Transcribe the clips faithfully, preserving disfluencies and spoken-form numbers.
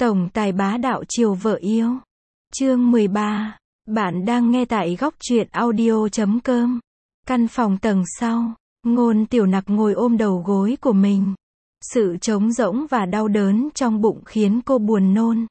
Tổng tài bá đạo chiều vợ yêu. Chương mười ba. Bạn đang nghe tại góc truyện audio chấm com. Căn phòng tầng sau, Ngôn Tiểu Nặc ngồi ôm đầu gối của mình. Sự trống rỗng và đau đớn trong bụng khiến cô buồn nôn.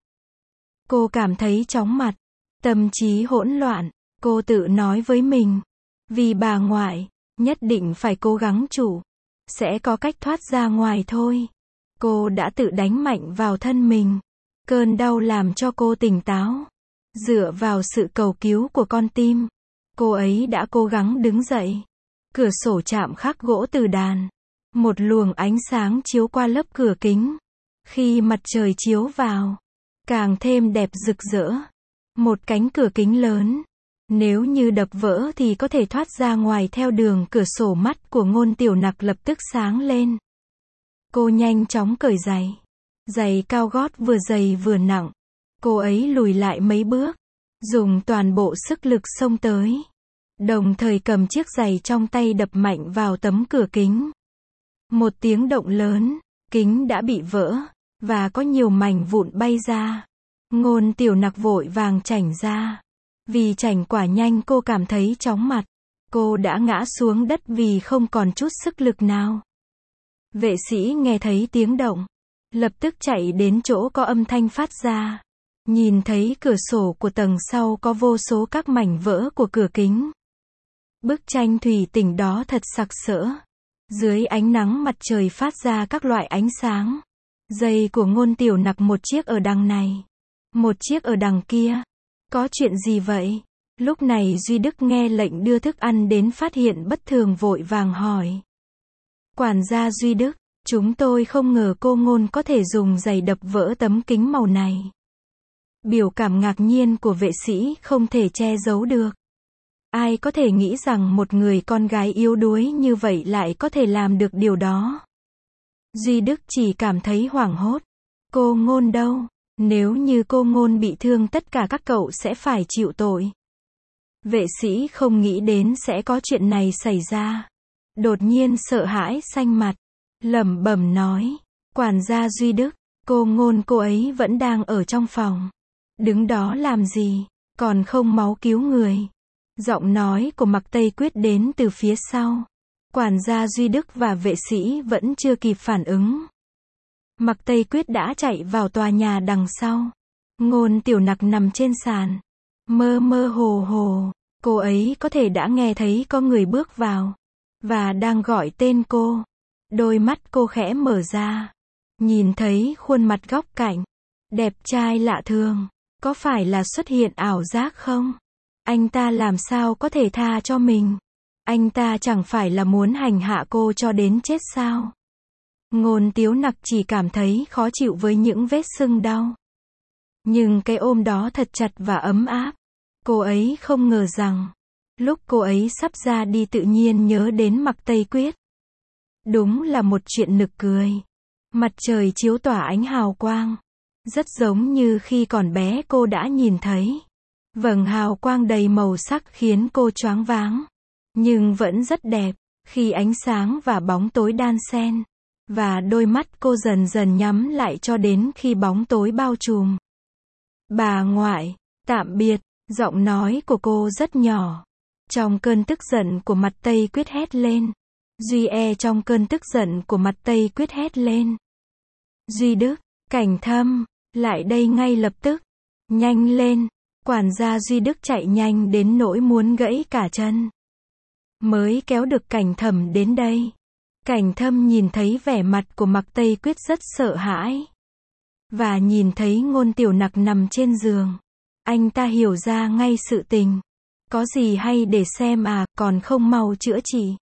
Cô cảm thấy chóng mặt, tâm trí hỗn loạn. Cô tự nói với mình, vì bà ngoại, nhất định phải cố gắng chủ. Sẽ có cách thoát ra ngoài thôi. Cô đã tự đánh mạnh vào thân mình. Cơn đau làm cho cô tỉnh táo. Dựa vào sự cầu cứu của con tim, cô ấy đã cố gắng đứng dậy. Cửa sổ chạm khắc gỗ từ đàn. Một luồng ánh sáng chiếu qua lớp cửa kính. Khi mặt trời chiếu vào, càng thêm đẹp rực rỡ. Một cánh cửa kính lớn. Nếu như đập vỡ thì có thể thoát ra ngoài theo đường cửa sổ. Mắt của Ngôn Tiểu Nặc lập tức sáng lên. Cô nhanh chóng cởi giày. Giày cao gót vừa dày vừa nặng. Cô ấy lùi lại mấy bước, dùng toàn bộ sức lực xông tới. Đồng thời cầm chiếc giày trong tay đập mạnh vào tấm cửa kính. Một tiếng động lớn, kính đã bị vỡ, và có nhiều mảnh vụn bay ra. Ngôn Tiểu Nặc vội vàng chảnh ra. Vì chảnh quả nhanh cô cảm thấy chóng mặt. Cô đã ngã xuống đất vì không còn chút sức lực nào. Vệ sĩ nghe thấy tiếng động, lập tức chạy đến chỗ có âm thanh phát ra. Nhìn thấy cửa sổ của tầng sau có vô số các mảnh vỡ của cửa kính. Bức tranh thủy tinh đó thật sặc sỡ. Dưới ánh nắng mặt trời phát ra các loại ánh sáng. Giày của Ngôn Tiểu Nặc một chiếc ở đằng này, một chiếc ở đằng kia. Có chuyện gì vậy? Lúc này Duy Đức nghe lệnh đưa thức ăn đến phát hiện bất thường vội vàng hỏi. Quản gia Duy Đức, chúng tôi không ngờ cô Ngôn có thể dùng giày đập vỡ tấm kính màu này. Biểu cảm ngạc nhiên của vệ sĩ không thể che giấu được. Ai có thể nghĩ rằng một người con gái yếu đuối như vậy lại có thể làm được điều đó. Duy Đức chỉ cảm thấy hoảng hốt. Cô Ngôn đâu? Nếu như cô Ngôn bị thương tất cả các cậu sẽ phải chịu tội. Vệ sĩ không nghĩ đến sẽ có chuyện này xảy ra. Đột nhiên sợ hãi xanh mặt, lẩm bẩm nói. Quản gia Duy Đức, cô Ngôn cô ấy vẫn đang ở trong phòng. Đứng đó làm gì, còn không máu cứu người. Giọng nói của Mạc Tây Quyết đến từ phía sau. Quản gia Duy Đức và vệ sĩ vẫn chưa kịp phản ứng. Mạc Tây Quyết đã chạy vào tòa nhà đằng sau. Ngôn Tiểu Nặc nằm trên sàn, mơ mơ hồ hồ. Cô ấy có thể đã nghe thấy có người bước vào, và đang gọi tên cô. Đôi mắt cô khẽ mở ra. Nhìn thấy khuôn mặt góc cạnh, đẹp trai lạ thường. Có phải là xuất hiện ảo giác không? Anh ta làm sao có thể tha cho mình? Anh ta chẳng phải là muốn hành hạ cô cho đến chết sao? Ngôn Tiểu Nặc chỉ cảm thấy khó chịu với những vết sưng đau. Nhưng cái ôm đó thật chặt và ấm áp. Cô ấy không ngờ rằng, lúc cô ấy sắp ra đi tự nhiên nhớ đến Mạc Tây Quyết. Đúng là một chuyện nực cười. Mặt trời chiếu tỏa ánh hào quang. Rất giống như khi còn bé cô đã nhìn thấy. Vầng hào quang đầy màu sắc khiến cô choáng váng. Nhưng vẫn rất đẹp, khi ánh sáng và bóng tối đan xen. Và đôi mắt cô dần dần nhắm lại cho đến khi bóng tối bao trùm. Bà ngoại, tạm biệt, giọng nói của cô rất nhỏ. Trong cơn tức giận của Mặt Tây Quyết hét lên. Duy e trong cơn tức giận của Mặt Tây Quyết hét lên. Duy Đức, Cảnh Thâm, lại đây ngay lập tức. Nhanh lên. Quản gia Duy Đức chạy nhanh đến nỗi muốn gãy cả chân. Mới kéo được Cảnh Thâm đến đây. Cảnh Thâm nhìn thấy vẻ mặt của Mạc Tây Quyết rất sợ hãi. Và nhìn thấy Ngôn Tiểu Nặc nằm trên giường. Anh ta hiểu ra ngay sự tình. Có gì hay để xem à, còn không mau chữa trị.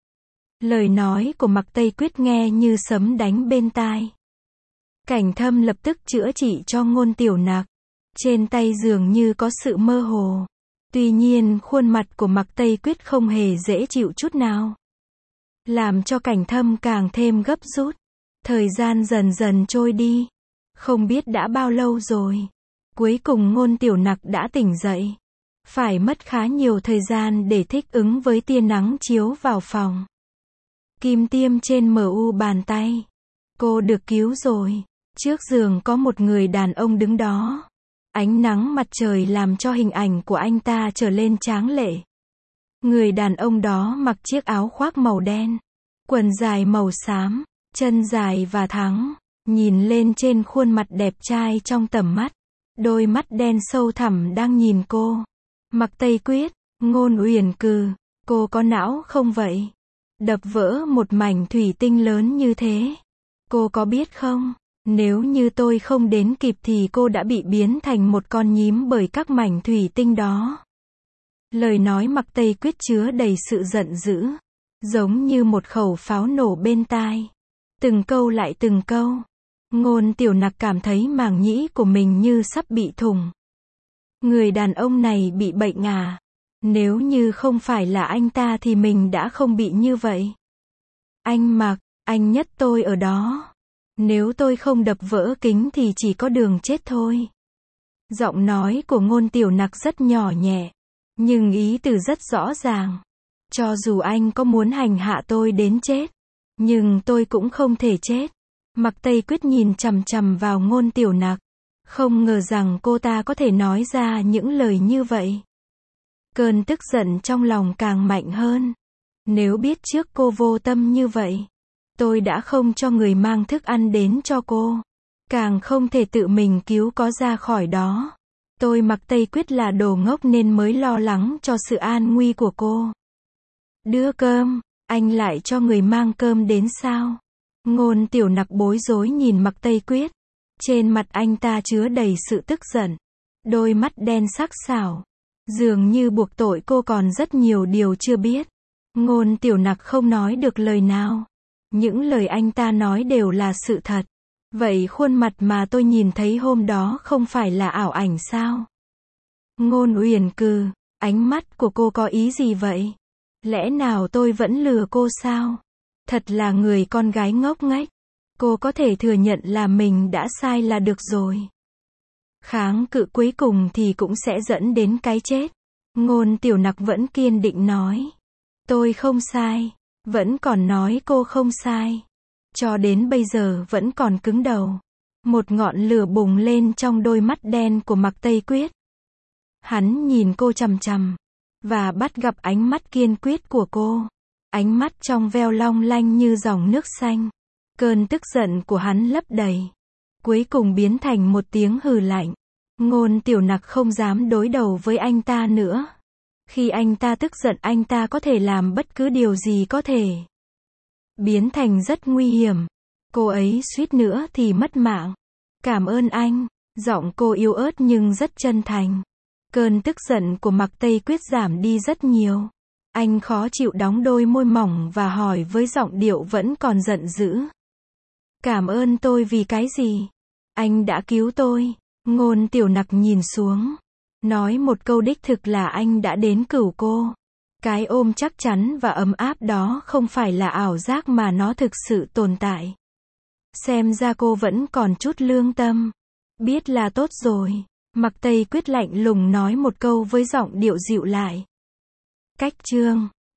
Lời nói của Mạc Tây Quyết nghe như sấm đánh bên tai. Cảnh Thâm lập tức chữa trị cho Ngôn Tiểu Nặc. Trên tay dường như có sự mơ hồ. Tuy nhiên khuôn mặt của Mạc Tây Quyết không hề dễ chịu chút nào. Làm cho Cảnh Thâm càng thêm gấp rút. Thời gian dần dần trôi đi. Không biết đã bao lâu rồi. Cuối cùng Ngôn Tiểu Nặc đã tỉnh dậy. Phải mất khá nhiều thời gian để thích ứng với tia nắng chiếu vào phòng. Kim tiêm trên mu bàn tay. Cô được cứu rồi. Trước giường có một người đàn ông đứng đó. Ánh nắng mặt trời làm cho hình ảnh của anh ta trở lên tráng lệ. Người đàn ông đó mặc chiếc áo khoác màu đen, quần dài màu xám, chân dài và thẳng, nhìn lên trên khuôn mặt đẹp trai trong tầm mắt. Đôi mắt đen sâu thẳm đang nhìn cô. Mặc Tây Quyết, Ngôn Uyển Cừ, cô có não không vậy? Đập vỡ một mảnh thủy tinh lớn như thế. Cô có biết không, nếu như tôi không đến kịp thì cô đã bị biến thành một con nhím bởi các mảnh thủy tinh đó. Lời nói Mặc Tây Quyết chứa đầy sự giận dữ, giống như một khẩu pháo nổ bên tai. Từng câu lại từng câu. Ngôn Tiểu Nặc cảm thấy màng nhĩ của mình như sắp bị thủng. Người đàn ông này bị bệnh à? Nếu như không phải là anh ta thì mình đã không bị như vậy. Anh Mặc, anh nhất tôi ở đó. Nếu tôi không đập vỡ kính thì chỉ có đường chết thôi. Giọng nói của Ngôn Tiểu Nặc rất nhỏ nhẹ, nhưng ý từ rất rõ ràng. Cho dù anh có muốn hành hạ tôi đến chết, nhưng tôi cũng không thể chết. Mặc Tây Quyết nhìn chằm chằm vào Ngôn Tiểu Nặc, không ngờ rằng cô ta có thể nói ra những lời như vậy. Cơn tức giận trong lòng càng mạnh hơn. Nếu biết trước cô vô tâm như vậy, tôi đã không cho người mang thức ăn đến cho cô, càng không thể tự mình cứu có ra khỏi đó. Tôi Mặc Tây Quyết là đồ ngốc nên mới lo lắng cho sự an nguy của cô. Đưa cơm, anh lại cho người mang cơm đến sao? Ngôn Tiểu Nặc bối rối nhìn Mặc Tây Quyết. Trên mặt anh ta chứa đầy sự tức giận. Đôi mắt đen sắc sảo, dường như buộc tội cô còn rất nhiều điều chưa biết. Ngôn Tiểu Nặc không nói được lời nào. Những lời anh ta nói đều là sự thật. Vậy khuôn mặt mà tôi nhìn thấy hôm đó không phải là ảo ảnh sao? Ngôn Uyển Cừ, ánh mắt của cô có ý gì vậy? Lẽ nào tôi vẫn lừa cô sao? Thật là người con gái ngốc nghếch. Cô có thể thừa nhận là mình đã sai là được rồi. Kháng cự cuối cùng thì cũng sẽ dẫn đến cái chết. Ngôn Tiểu Nặc vẫn kiên định nói. Tôi không sai. Vẫn còn nói cô không sai. Cho đến bây giờ vẫn còn cứng đầu. Một ngọn lửa bùng lên trong đôi mắt đen của Mặc Tây Quyết. Hắn nhìn cô chằm chằm, và bắt gặp ánh mắt kiên quyết của cô. Ánh mắt trong veo long lanh như dòng nước xanh. Cơn tức giận của hắn lấp đầy, cuối cùng biến thành một tiếng hừ lạnh. Ngôn Tiểu Nặc không dám đối đầu với anh ta nữa. Khi anh ta tức giận anh ta có thể làm bất cứ điều gì có thể. Biến thành rất nguy hiểm. Cô ấy suýt nữa thì mất mạng. Cảm ơn anh. Giọng cô yếu ớt nhưng rất chân thành. Cơn tức giận của Mặc Tây Quyết giảm đi rất nhiều. Anh khó chịu đóng đôi môi mỏng và hỏi với giọng điệu vẫn còn giận dữ. Cảm ơn tôi vì cái gì? Anh đã cứu tôi. Ngôn Tiểu Nặc nhìn xuống, nói một câu đích thực là anh đã đến cứu cô. Cái ôm chắc chắn và ấm áp đó không phải là ảo giác mà nó thực sự tồn tại. Xem ra cô vẫn còn chút lương tâm. Biết là tốt rồi. Mặc Tây Quyết lạnh lùng nói một câu với giọng điệu dịu lại. Cách chương